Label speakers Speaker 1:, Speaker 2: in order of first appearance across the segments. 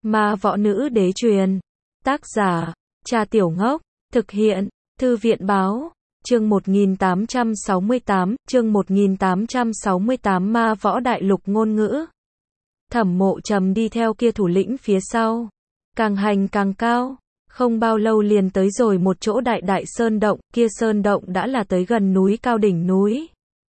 Speaker 1: Ma võ nữ đế truyền. Tác giả, Cha Tiểu Ngốc. Thực hiện, Thư viện báo. Chương 1868, Ma võ đại lục ngôn ngữ. Thẩm Mộ Trầm đi theo kia thủ lĩnh phía sau. Càng hành càng cao. Không bao lâu liền tới rồi một chỗ đại sơn động, kia sơn động đã là tới gần núi cao đỉnh núi.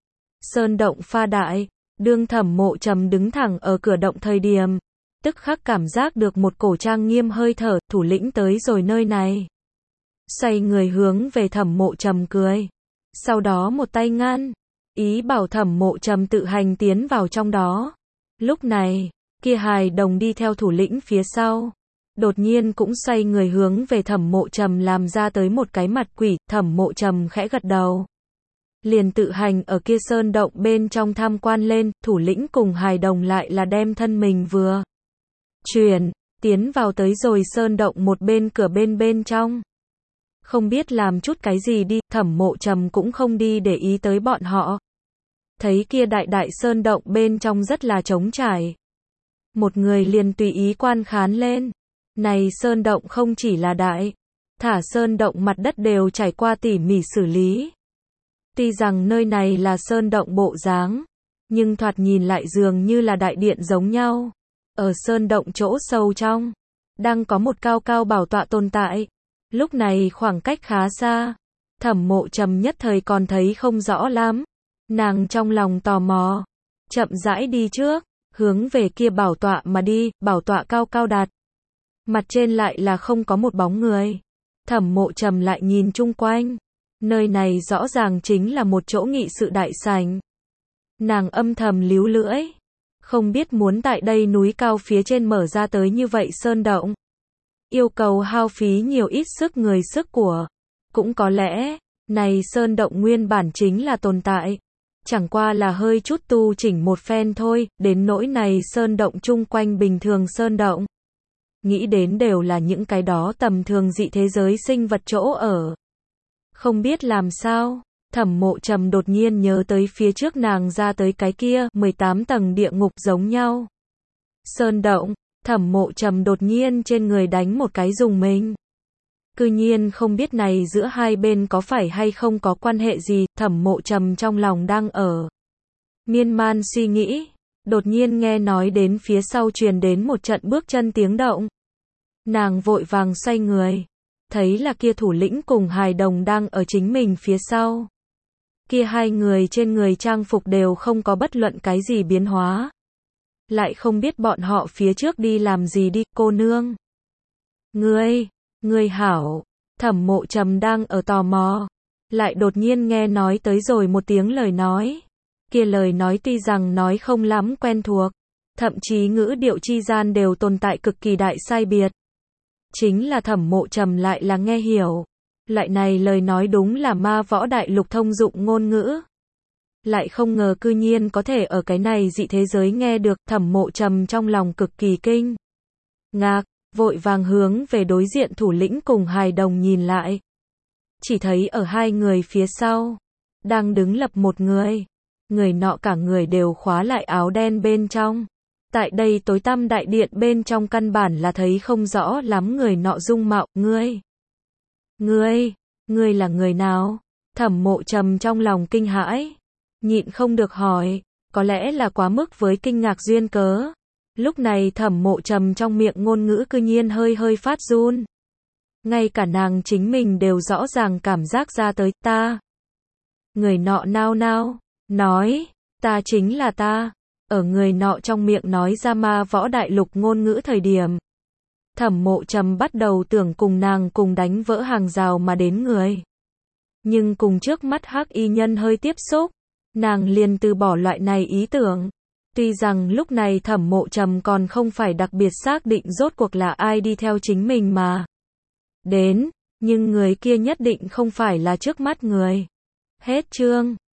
Speaker 1: Sơn động pha đại, đương Thẩm Mộ Trầm đứng thẳng ở cửa động thời điểm, tức khắc cảm giác được một cổ trang nghiêm hơi thở, thủ lĩnh tới rồi nơi này. Xoay người hướng về Thẩm Mộ Trầm cười, sau đó một tay ngăn, ý bảo Thẩm Mộ Trầm tự hành tiến vào trong đó. Lúc này, kia hài đồng đi theo thủ lĩnh phía sau, đột nhiên cũng xoay người hướng về Thẩm Mộ Trầm làm ra tới một cái mặt quỷ. Thẩm Mộ Trầm khẽ gật đầu, liền tự hành ở kia sơn động bên trong tham quan lên. Thủ lĩnh cùng hài đồng lại là đem thân mình vừa chuyển, tiến vào tới rồi sơn động một bên cửa bên trong. Không biết làm chút cái gì đi, Thẩm Mộ Trầm cũng không đi để ý tới bọn họ. Thấy kia đại sơn động bên trong rất là trống trải. Một người liền tùy ý quan khán lên. Này sơn động không chỉ là đại, thả sơn động mặt đất đều trải qua tỉ mỉ xử lý. Tuy rằng nơi này là sơn động bộ dáng, nhưng thoạt nhìn lại dường như là đại điện giống nhau. Ở sơn động chỗ sâu trong, đang có một cao cao bảo tọa tồn tại. Lúc này khoảng cách khá xa, Thẩm Mộ Trầm nhất thời còn thấy không rõ lắm. Nàng trong lòng tò mò, chậm rãi đi trước, hướng về kia bảo tọa mà đi. Bảo tọa cao cao đặt, mặt trên lại là không có một bóng người. Thẩm Mộ Trầm lại nhìn chung quanh, nơi này rõ ràng chính là một chỗ nghị sự đại sảnh. Nàng âm thầm líu lưỡi, không biết muốn tại đây núi cao phía trên mở ra tới như vậy sơn động, yêu cầu hao phí nhiều ít sức người sức của. Cũng có lẽ, này sơn động nguyên bản chính là tồn tại, chẳng qua là hơi chút tu chỉnh một phen thôi. Đến nỗi này sơn động chung quanh bình thường sơn động, nghĩ đến đều là những cái đó tầm thường dị thế giới sinh vật chỗ ở. Không biết làm sao, Thẩm Mộ Trầm đột nhiên nhớ tới phía trước nàng ra tới cái kia 18 tầng địa ngục giống nhau sơn động. Thẩm Mộ Trầm đột nhiên trên người đánh một cái rùng mình. Cư nhiên không biết này giữa hai bên có phải hay không có quan hệ gì. Thẩm Mộ Trầm trong lòng đang ở miên man suy nghĩ, đột nhiên nghe nói đến phía sau truyền đến một trận bước chân tiếng động. Nàng vội vàng xoay người, thấy là kia thủ lĩnh cùng hài đồng đang ở chính mình phía sau. Kia hai người trên người trang phục đều không có bất luận cái gì biến hóa. Lại không biết bọn họ phía trước đi làm gì đi. Cô nương, ngươi hảo. Thẩm Mộ Trầm đang ở tò mò, lại đột nhiên nghe nói tới rồi một tiếng lời nói. Kia lời nói tuy rằng nói không lắm quen thuộc, thậm chí ngữ điệu chi gian đều tồn tại cực kỳ đại sai biệt. Chính là Thẩm Mộ Trầm lại là nghe hiểu. Loại này lời nói đúng là ma võ đại lục thông dụng ngôn ngữ. Lại không ngờ cư nhiên có thể ở cái này dị thế giới nghe được. Thẩm Mộ Trầm trong lòng cực kỳ kinh ngạc, vội vàng hướng về đối diện thủ lĩnh cùng hài đồng nhìn lại. Chỉ thấy ở hai người phía sau, đang đứng lập một người. Người nọ cả người đều khóa lại áo đen bên trong. Tại đây tối tăm đại điện bên trong căn bản là thấy không rõ lắm người nọ dung mạo. Ngươi là người nào? Thẩm Mộ Trầm trong lòng kinh hãi, nhịn không được hỏi, có lẽ là quá mức với kinh ngạc duyên cớ. Lúc này Thẩm Mộ Trầm trong miệng ngôn ngữ cư nhiên hơi phát run. Ngay cả nàng chính mình đều rõ ràng cảm giác ra tới. Ta. Người nọ nao nao, nói, ta chính là ta. Ở người nọ trong miệng nói ra ma võ đại lục ngôn ngữ thời điểm, Thẩm Mộ Trầm bắt đầu tưởng cùng nàng cùng đánh vỡ hàng rào mà đến người. Nhưng cùng trước mắt hắc y nhân hơi tiếp xúc, nàng liền từ bỏ loại này ý tưởng. Tuy rằng lúc này Thẩm Mộ Trầm còn không phải đặc biệt xác định rốt cuộc là ai đi theo chính mình mà đến, nhưng người kia nhất định không phải là trước mắt người. Hết chương.